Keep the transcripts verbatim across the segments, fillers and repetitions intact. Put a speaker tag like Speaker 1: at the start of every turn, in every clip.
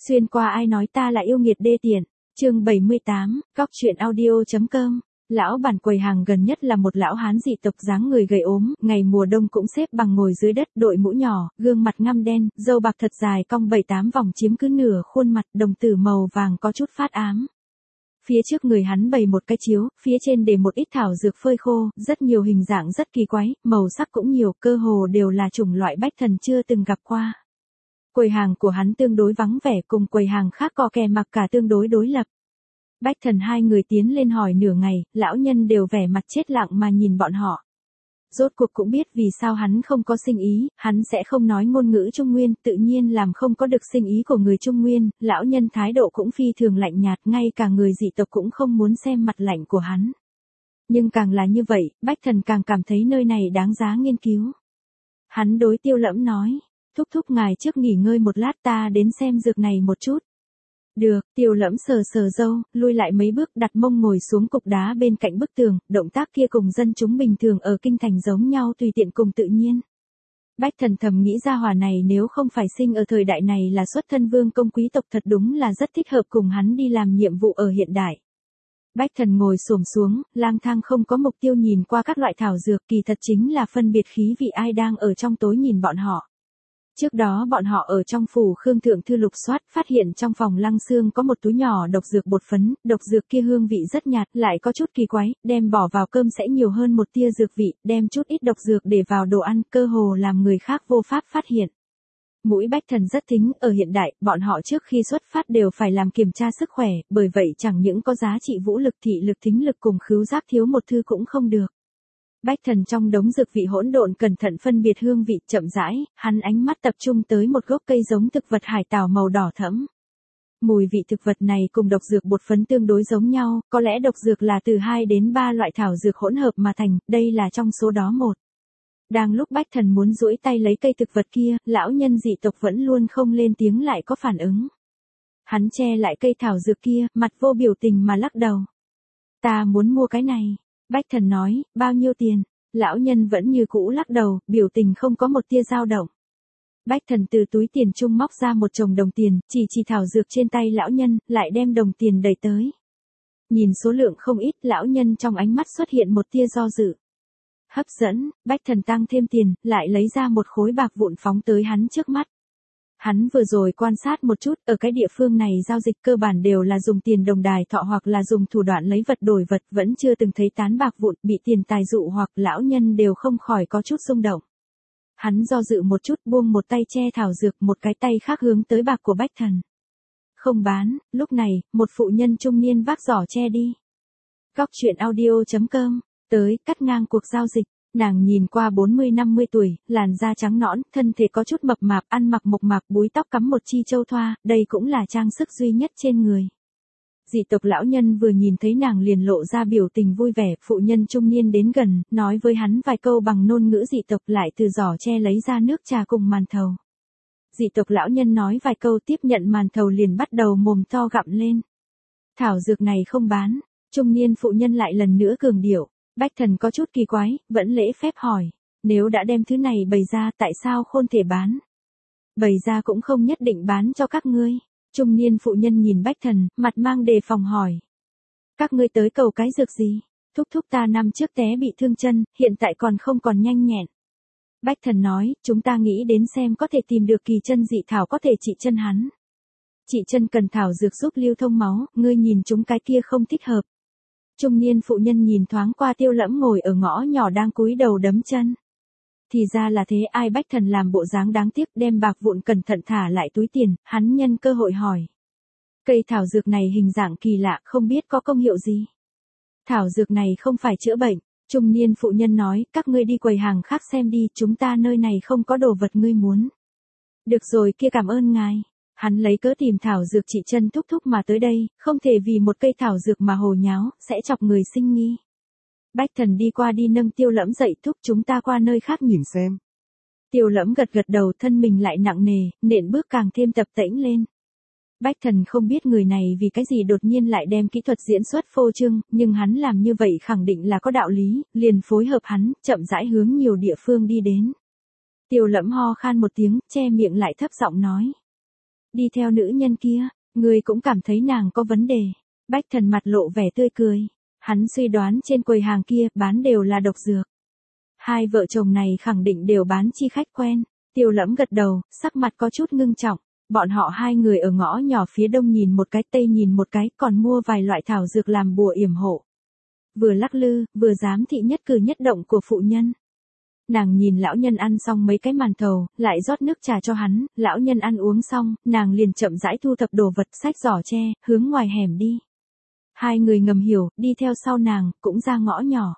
Speaker 1: Xuyên qua ai nói ta là yêu nghiệt đê tiện. Chương bảy mươi tám, Cóc truyện audio.com. Lão bản quầy hàng gần nhất là một lão hán dị tộc dáng người gầy ốm, ngày mùa đông cũng xếp bằng ngồi dưới đất, đội mũ nhỏ, gương mặt ngăm đen, râu bạc thật dài cong bảy tám vòng chiếm cứ nửa khuôn mặt, đồng tử màu vàng có chút phát ám. Phía trước người hắn bày một cái chiếu, phía trên để một ít thảo dược phơi khô, rất nhiều hình dạng rất kỳ quái, màu sắc cũng nhiều, cơ hồ đều là chủng loại Bách Thần chưa từng gặp qua. Quầy hàng của hắn tương đối vắng vẻ, cùng quầy hàng khác có kè mặc cả tương đối đối lập. Bách Thần hai người tiến lên hỏi nửa ngày, lão nhân đều vẻ mặt chết lặng mà nhìn bọn họ. Rốt cuộc cũng biết vì sao hắn không có sinh ý, hắn sẽ không nói ngôn ngữ Trung Nguyên, tự nhiên làm không có được sinh ý của người Trung Nguyên, lão nhân thái độ cũng phi thường lạnh nhạt, ngay cả người dị tộc cũng không muốn xem mặt lạnh của hắn. Nhưng càng là như vậy, Bách Thần càng cảm thấy nơi này đáng giá nghiên cứu. Hắn đối Tiêu Lẫm nói, thúc thúc ngài trước nghỉ ngơi một lát, ta đến xem dược này một chút. Được, Tiêu Lẫm sờ sờ râu, lui lại mấy bước, đặt mông ngồi xuống cục đá bên cạnh bức tường, động tác kia cùng dân chúng bình thường ở kinh thành giống nhau, tùy tiện cùng tự nhiên. Bách Thần thầm nghĩ ra hỏa này nếu không phải sinh ở thời đại này là xuất thân vương công quý tộc, thật đúng là rất thích hợp cùng hắn đi làm nhiệm vụ ở hiện đại. Bách Thần ngồi xổm xuống, lang thang không có mục tiêu nhìn qua các loại thảo dược, kỳ thật chính là phân biệt khí vị ai đang ở trong tối nhìn bọn họ. Trước đó bọn họ ở trong phủ Khương Thượng Thư lục soát, phát hiện trong phòng Lăng Xương có một túi nhỏ độc dược bột phấn, độc dược kia hương vị rất nhạt, lại có chút kỳ quái, đem bỏ vào cơm sẽ nhiều hơn một tia dược vị, đem chút ít độc dược để vào đồ ăn, cơ hồ làm người khác vô pháp phát hiện. Mũi Bách Thần rất thính, ở hiện đại, bọn họ trước khi xuất phát đều phải làm kiểm tra sức khỏe, bởi vậy chẳng những có giá trị vũ lực, thị lực, thính lực cùng khứu giác thiếu một thư cũng không được. Bách Thần trong đống dược vị hỗn độn cẩn thận phân biệt hương vị, chậm rãi, hắn ánh mắt tập trung tới một gốc cây giống thực vật hải tảo màu đỏ thẫm. Mùi vị thực vật này cùng độc dược bột phấn tương đối giống nhau, có lẽ độc dược là từ hai đến ba loại thảo dược hỗn hợp mà thành, đây là trong số đó một. Đang lúc Bách Thần muốn duỗi tay lấy cây thực vật kia, lão nhân dị tộc vẫn luôn không lên tiếng lại có phản ứng. Hắn che lại cây thảo dược kia, mặt vô biểu tình mà lắc đầu. Ta muốn mua cái này. Bách Thần nói, bao nhiêu tiền? Lão nhân vẫn như cũ lắc đầu, biểu tình không có một tia dao động. Bách Thần từ túi tiền trung móc ra một chồng đồng tiền, chỉ chỉ thảo dược trên tay lão nhân, lại đem đồng tiền đẩy tới. Nhìn số lượng không ít, lão nhân trong ánh mắt xuất hiện một tia do dự. Hấp dẫn, Bách Thần tăng thêm tiền, lại lấy ra một khối bạc vụn phóng tới hắn trước mắt. Hắn vừa rồi quan sát một chút, ở cái địa phương này giao dịch cơ bản đều là dùng tiền đồng đài thọ hoặc là dùng thủ đoạn lấy vật đổi vật, vẫn chưa từng thấy tán bạc vụn, bị tiền tài dụ hoặc lão nhân đều không khỏi có chút rung động. Hắn do dự một chút, buông một tay che thảo dược, một cái tay khác hướng tới bạc của Bách Thần. Không bán, lúc này, một phụ nhân trung niên vác giỏ che đi. Cóc truyện audio.com, tới, cắt ngang cuộc giao dịch. Nàng nhìn qua bốn mươi năm mươi tuổi, làn da trắng nõn, thân thể có chút mập mạp, ăn mặc mộc mạc, búi tóc cắm một chi châu thoa, đây cũng là trang sức duy nhất trên người. Dị tộc lão nhân vừa nhìn thấy nàng liền lộ ra biểu tình vui vẻ, phụ nhân trung niên đến gần, nói với hắn vài câu bằng ngôn ngữ dị tộc, lại từ giỏ che lấy ra nước trà cùng màn thầu. Dị tộc lão nhân nói vài câu tiếp nhận màn thầu liền bắt đầu mồm to gặm lên. Thảo dược này không bán, trung niên phụ nhân lại lần nữa cường điệu. Bách Thần có chút kỳ quái, vẫn lễ phép hỏi, nếu đã đem thứ này bày ra tại sao không thể bán? Bày ra cũng không nhất định bán cho các ngươi. Trung niên phụ nhân nhìn Bách Thần, mặt mang đề phòng hỏi. Các ngươi tới cầu cái dược gì? Thúc thúc ta năm trước té bị thương chân, hiện tại còn không còn nhanh nhẹn. Bách Thần nói, chúng ta nghĩ đến xem có thể tìm được kỳ chân dị thảo có thể trị chân hắn. Trị chân cần thảo dược giúp lưu thông máu, ngươi nhìn chúng cái kia không thích hợp. Trung niên phụ nhân nhìn thoáng qua Tiêu Lẫm ngồi ở ngõ nhỏ đang cúi đầu đấm chân. Thì ra là thế, ai Bách Thần làm bộ dáng đáng tiếc, đem bạc vụn cẩn thận thả lại túi tiền, hắn nhân cơ hội hỏi. Cây thảo dược này hình dạng kỳ lạ, không biết có công hiệu gì. Thảo dược này không phải chữa bệnh, trung niên phụ nhân nói, các ngươi đi quầy hàng khác xem đi, chúng ta nơi này không có đồ vật ngươi muốn. Được rồi kia, cảm ơn ngài. Hắn lấy cớ tìm thảo dược trị chân thúc thúc mà tới đây, không thể vì một cây thảo dược mà hồ nháo, sẽ chọc người sinh nghi. Bách Thần đi qua đi nâng Tiêu Lẫm dậy, thúc chúng ta qua nơi khác nhìn xem. Tiêu Lẫm gật gật đầu, thân mình lại nặng nề, nện bước càng thêm tập tễnh lên. Bách Thần không biết người này vì cái gì đột nhiên lại đem kỹ thuật diễn xuất phô trương, nhưng hắn làm như vậy khẳng định là có đạo lý, liền phối hợp hắn, chậm rãi hướng nhiều địa phương đi đến. Tiêu Lẫm ho khan một tiếng, che miệng lại thấp giọng nói. Đi theo nữ nhân kia, ngươi cũng cảm thấy nàng có vấn đề. Bách Thần mặt lộ vẻ tươi cười. Hắn suy đoán trên quầy hàng kia bán đều là độc dược. Hai vợ chồng này khẳng định đều bán chi khách quen. Tiêu Lẫm gật đầu, sắc mặt có chút ngưng trọng. Bọn họ hai người ở ngõ nhỏ phía đông nhìn một cái tây nhìn một cái, còn mua vài loại thảo dược làm bùa yểm hộ. Vừa lắc lư, vừa giám thị nhất cử nhất động của phụ nhân. Nàng nhìn lão nhân ăn xong mấy cái màn thầu, lại rót nước trà cho hắn, lão nhân ăn uống xong, nàng liền chậm rãi thu thập đồ vật, xách giỏ tre, hướng ngoài hẻm đi. Hai người ngầm hiểu, đi theo sau nàng, cũng ra ngõ nhỏ.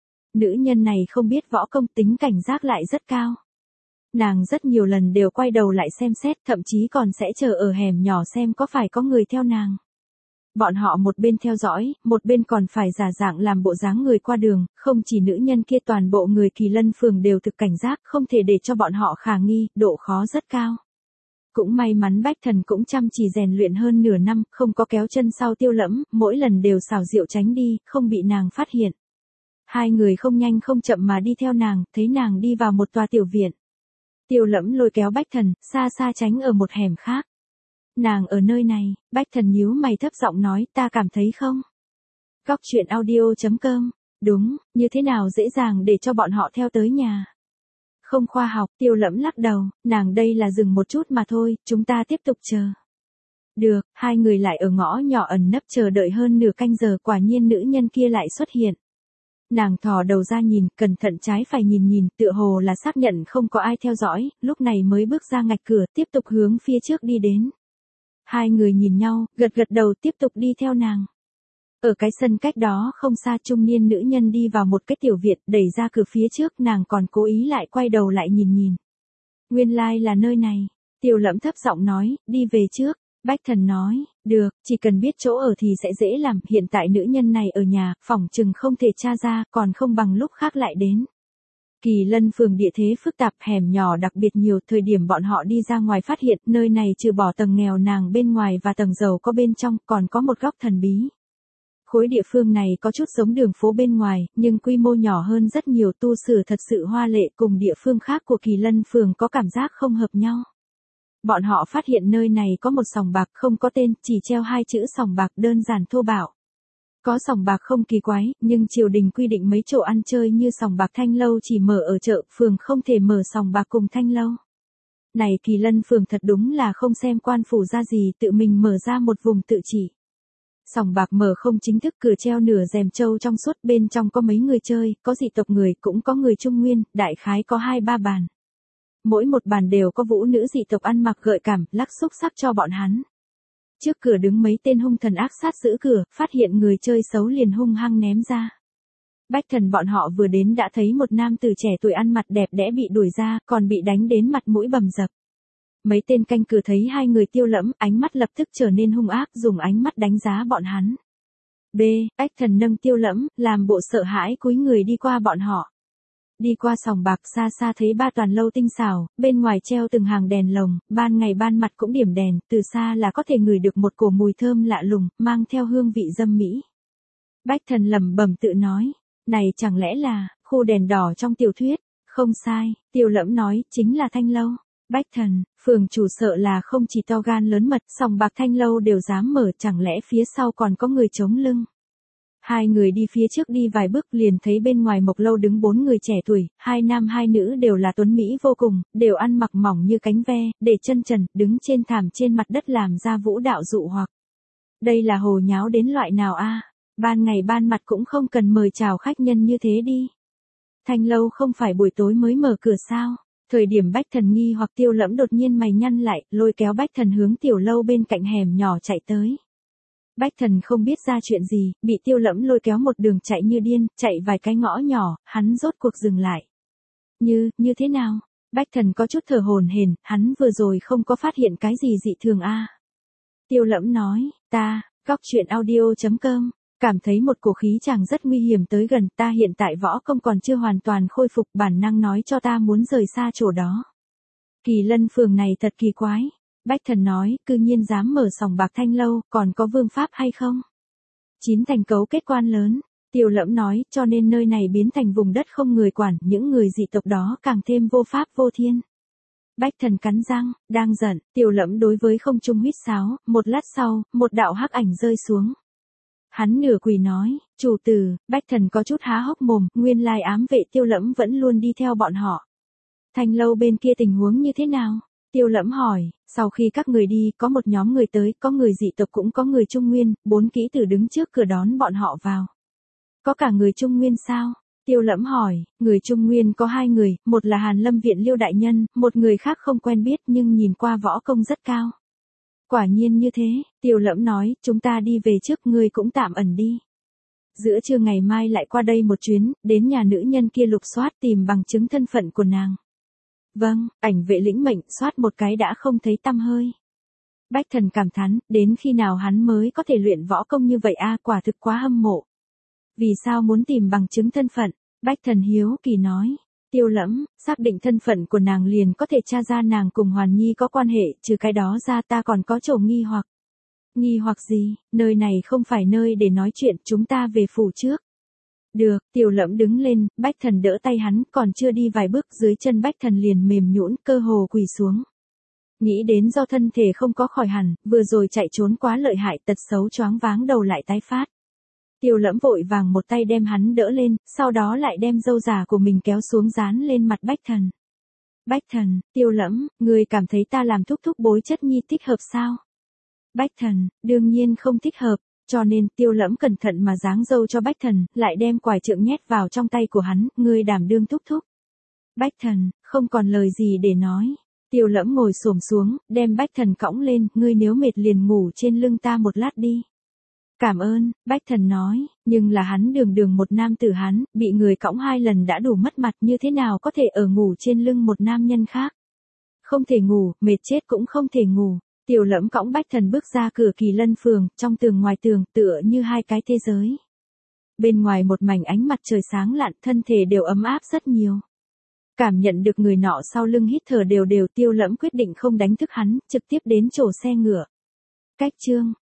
Speaker 1: Nữ nhân này không biết võ công, tính cảnh giác lại rất cao. Nàng rất nhiều lần đều quay đầu lại xem xét, thậm chí còn sẽ chờ ở hẻm nhỏ xem có phải có người theo nàng. Bọn họ một bên theo dõi, một bên còn phải giả dạng làm bộ dáng người qua đường, không chỉ nữ nhân kia, toàn bộ người Kỳ Lân phường đều thực cảnh giác, không thể để cho bọn họ khả nghi, độ khó rất cao. Cũng may mắn Bách Thần cũng chăm chỉ rèn luyện hơn nửa năm, không có kéo chân sau Tiêu Lẫm, mỗi lần đều xảo diệu tránh đi, không bị nàng phát hiện. Hai người không nhanh không chậm mà đi theo nàng, thấy nàng đi vào một tòa tiểu viện. Tiêu Lẫm lôi kéo Bách Thần, xa xa tránh ở một hẻm khác. Nàng ở nơi này, Bách Thần nhíu mày thấp giọng nói, ta cảm thấy không. Góc truyện audio chấm com, đúng, như thế nào dễ dàng để cho bọn họ theo tới nhà. Không khoa học, Tiêu Lẫm lắc đầu, nàng đây là dừng một chút mà thôi, chúng ta tiếp tục chờ. Được, hai người lại ở ngõ nhỏ ẩn nấp chờ đợi hơn nửa canh giờ, quả nhiên nữ nhân kia lại xuất hiện. Nàng thò đầu ra nhìn, cẩn thận trái phải nhìn nhìn, tựa hồ là xác nhận không có ai theo dõi, lúc này mới bước ra ngạch cửa, tiếp tục hướng phía trước đi đến. Hai người nhìn nhau, gật gật đầu tiếp tục đi theo nàng. Ở cái sân cách đó không xa, trung niên nữ nhân đi vào một cái tiểu viện, đẩy ra cửa phía trước, nàng còn cố ý lại quay đầu lại nhìn nhìn. Nguyên lai like là nơi này. Tiêu Lẫm thấp giọng nói, đi về trước. Bách Thần nói, được, chỉ cần biết chỗ ở thì sẽ dễ làm, hiện tại nữ nhân này ở nhà, phỏng chừng không thể tra ra, còn không bằng lúc khác lại đến. Kỳ Lân phường địa thế phức tạp, hẻm nhỏ đặc biệt nhiều, thời điểm bọn họ đi ra ngoài phát hiện, nơi này trừ bỏ tầng nghèo nàn bên ngoài và tầng giàu có bên trong, còn có một góc thần bí. Khối địa phương này có chút giống đường phố bên ngoài, nhưng quy mô nhỏ hơn rất nhiều, tu sửa thật sự hoa lệ, cùng địa phương khác của Kỳ Lân phường có cảm giác không hợp nhau. Bọn họ phát hiện nơi này có một sòng bạc không có tên, chỉ treo hai chữ sòng bạc đơn giản thô bạo. Có sòng bạc không kỳ quái, nhưng triều đình quy định mấy chỗ ăn chơi như sòng bạc Thanh Lâu chỉ mở ở chợ, phường không thể mở sòng bạc cùng Thanh Lâu. Này Kỳ Lân phường thật đúng là không xem quan phủ ra gì, tự mình mở ra một vùng tự trị. Sòng bạc mở không chính thức, cửa treo nửa rèm trâu trong suốt, bên trong có mấy người chơi, có dị tộc người, cũng có người Trung Nguyên, đại khái có hai ba bàn. Mỗi một bàn đều có vũ nữ dị tộc ăn mặc gợi cảm, lắc xúc sắc cho bọn hắn. Trước cửa đứng mấy tên hung thần ác sát giữ cửa, phát hiện người chơi xấu liền hung hăng ném ra. Bách Thần bọn họ vừa đến đã thấy một nam tử trẻ tuổi ăn mặc đẹp đẽ bị đuổi ra, còn bị đánh đến mặt mũi bầm dập. Mấy tên canh cửa thấy hai người Tiêu Lẫm, ánh mắt lập tức trở nên hung ác, dùng ánh mắt đánh giá bọn hắn. B. Bách Thần nâng Tiêu Lẫm, làm bộ sợ hãi cúi người đi qua bọn họ. Đi qua sòng bạc, xa xa thấy ba toàn lâu tinh xảo, bên ngoài treo từng hàng đèn lồng, ban ngày ban mặt cũng điểm đèn, từ xa là có thể ngửi được một cổ mùi thơm lạ lùng, mang theo hương vị dâm mỹ. Bách Thần lẩm bẩm tự nói, này chẳng lẽ là khu đèn đỏ trong tiểu thuyết? Không sai, Tiêu Lẫm nói, chính là Thanh Lâu. Bách Thần, phường chủ sợ là không chỉ to gan lớn mật, sòng bạc Thanh Lâu đều dám mở, chẳng lẽ phía sau còn có người chống lưng? Hai người đi phía trước đi vài bước liền thấy bên ngoài mộc lâu đứng bốn người trẻ tuổi, hai nam hai nữ đều là tuấn mỹ vô cùng, đều ăn mặc mỏng như cánh ve, để chân trần, đứng trên thảm trên mặt đất làm ra vũ đạo dụ hoặc. Đây là hồ nháo đến loại nào a? Ban ngày ban mặt cũng không cần mời chào khách nhân như thế đi. Thanh Lâu không phải buổi tối mới mở cửa sao? Thời điểm Bách Thần nghi hoặc Tiêu Lẫm đột nhiên mày nhăn lại, lôi kéo Bách Thần hướng tiểu lâu bên cạnh hẻm nhỏ chạy tới. Bách Thần không biết ra chuyện gì, bị Tiêu Lẫm lôi kéo một đường chạy như điên, chạy vài cái ngõ nhỏ, hắn rốt cuộc dừng lại. Như, như thế nào? Bách Thần có chút thở hổn hển, hắn vừa rồi không có phát hiện cái gì dị thường a. Tiêu Lẫm nói, ta, góc truyện audio chấm com, cảm thấy một cổ khí chàng rất nguy hiểm tới gần, ta hiện tại võ công còn chưa hoàn toàn khôi phục, bản năng nói cho ta muốn rời xa chỗ đó. Kỳ Lân phường này thật kỳ quái. Bách Thần nói, cư nhiên dám mở sòng bạc Thanh Lâu, còn có vương pháp hay không? Chín thành cấu kết quan lớn. Tiêu Lẫm nói, cho nên nơi này biến thành vùng đất không người quản, những người dị tộc đó càng thêm vô pháp vô thiên. Bách Thần cắn răng, đang giận, Tiêu Lẫm đối với không trung huýt sáo, một lát sau, một đạo hắc ảnh rơi xuống. Hắn nửa quỳ nói, chủ tử, Bách Thần có chút há hốc mồm, nguyên lai ám vệ Tiêu Lẫm vẫn luôn đi theo bọn họ. Thanh lâu bên kia tình huống như thế nào? Tiêu Lẫm hỏi, sau khi các người đi, có một nhóm người tới, có người dị tộc cũng có người Trung Nguyên, bốn kỹ tử đứng trước cửa đón bọn họ vào. Có cả người Trung Nguyên sao? Tiêu Lẫm hỏi, người Trung Nguyên có hai người, một là Hàn Lâm Viện Liêu đại nhân, một người khác không quen biết nhưng nhìn qua võ công rất cao. Quả nhiên như thế, Tiêu Lẫm nói, chúng ta đi về trước, ngươi cũng tạm ẩn đi. Giữa trưa ngày mai lại qua đây một chuyến, đến nhà nữ nhân kia lục soát tìm bằng chứng thân phận của nàng. Vâng, ảnh vệ lĩnh mệnh, soát một cái đã không thấy tăm hơi. Bách Thần cảm thán, đến khi nào hắn mới có thể luyện võ công như vậy a, quả thực quá hâm mộ. Vì sao muốn tìm bằng chứng thân phận? Bách Thần hiếu kỳ nói. Tiêu Lẫm, xác định thân phận của nàng liền có thể tra ra nàng cùng Hoàn Nhi có quan hệ, trừ cái đó ra ta còn có chỗ nghi hoặc. Nghi hoặc gì? Nơi này không phải nơi để nói chuyện, chúng ta về phủ trước. Được, Tiêu Lẫm đứng lên, Bách Thần đỡ tay hắn, còn chưa đi vài bước dưới chân Bách Thần liền mềm nhũn, cơ hồ quỳ xuống. Nghĩ đến do thân thể không có khỏi hẳn, vừa rồi chạy trốn quá lợi hại, tật xấu choáng váng đầu lại tái phát. Tiêu Lẫm vội vàng một tay đem hắn đỡ lên, sau đó lại đem râu già của mình kéo xuống dán lên mặt Bách Thần. Bách Thần, Tiêu Lẫm, ngươi cảm thấy ta làm thúc thúc bối chất nhi thích hợp sao? Bách Thần, đương nhiên không thích hợp, cho nên Tiêu Lẫm cẩn thận mà giáng râu cho Bách Thần, lại đem quải trượng nhét vào trong tay của hắn, ngươi đảm đương thúc thúc. Bách Thần, không còn lời gì để nói. Tiêu Lẫm ngồi xổm xuống, đem Bách Thần cõng lên, ngươi nếu mệt liền ngủ trên lưng ta một lát đi. Cảm ơn, Bách Thần nói, nhưng là hắn đường đường một nam tử hắn, bị người cõng hai lần đã đủ mất mặt, như thế nào có thể ở ngủ trên lưng một nam nhân khác. Không thể ngủ, mệt chết cũng không thể ngủ. Tiêu Lẫm cõng Bách Thần bước ra cửa Kỳ Lân phường, trong tường ngoài tường, tựa như hai cái thế giới. Bên ngoài một mảnh ánh mặt trời sáng lạn, thân thể đều ấm áp rất nhiều. Cảm nhận được người nọ sau lưng hít thở đều đều, Tiêu Lẫm quyết định không đánh thức hắn, trực tiếp đến chỗ xe ngựa. Cách chương